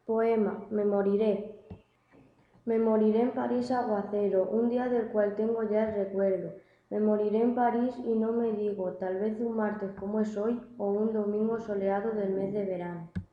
Poema: Me moriré. Me moriré en París aguacero, un día del cual tengo ya el recuerdo. Me moriré en París y no me digo, tal vez un martes como es hoy o un domingo soleado del mes de verano.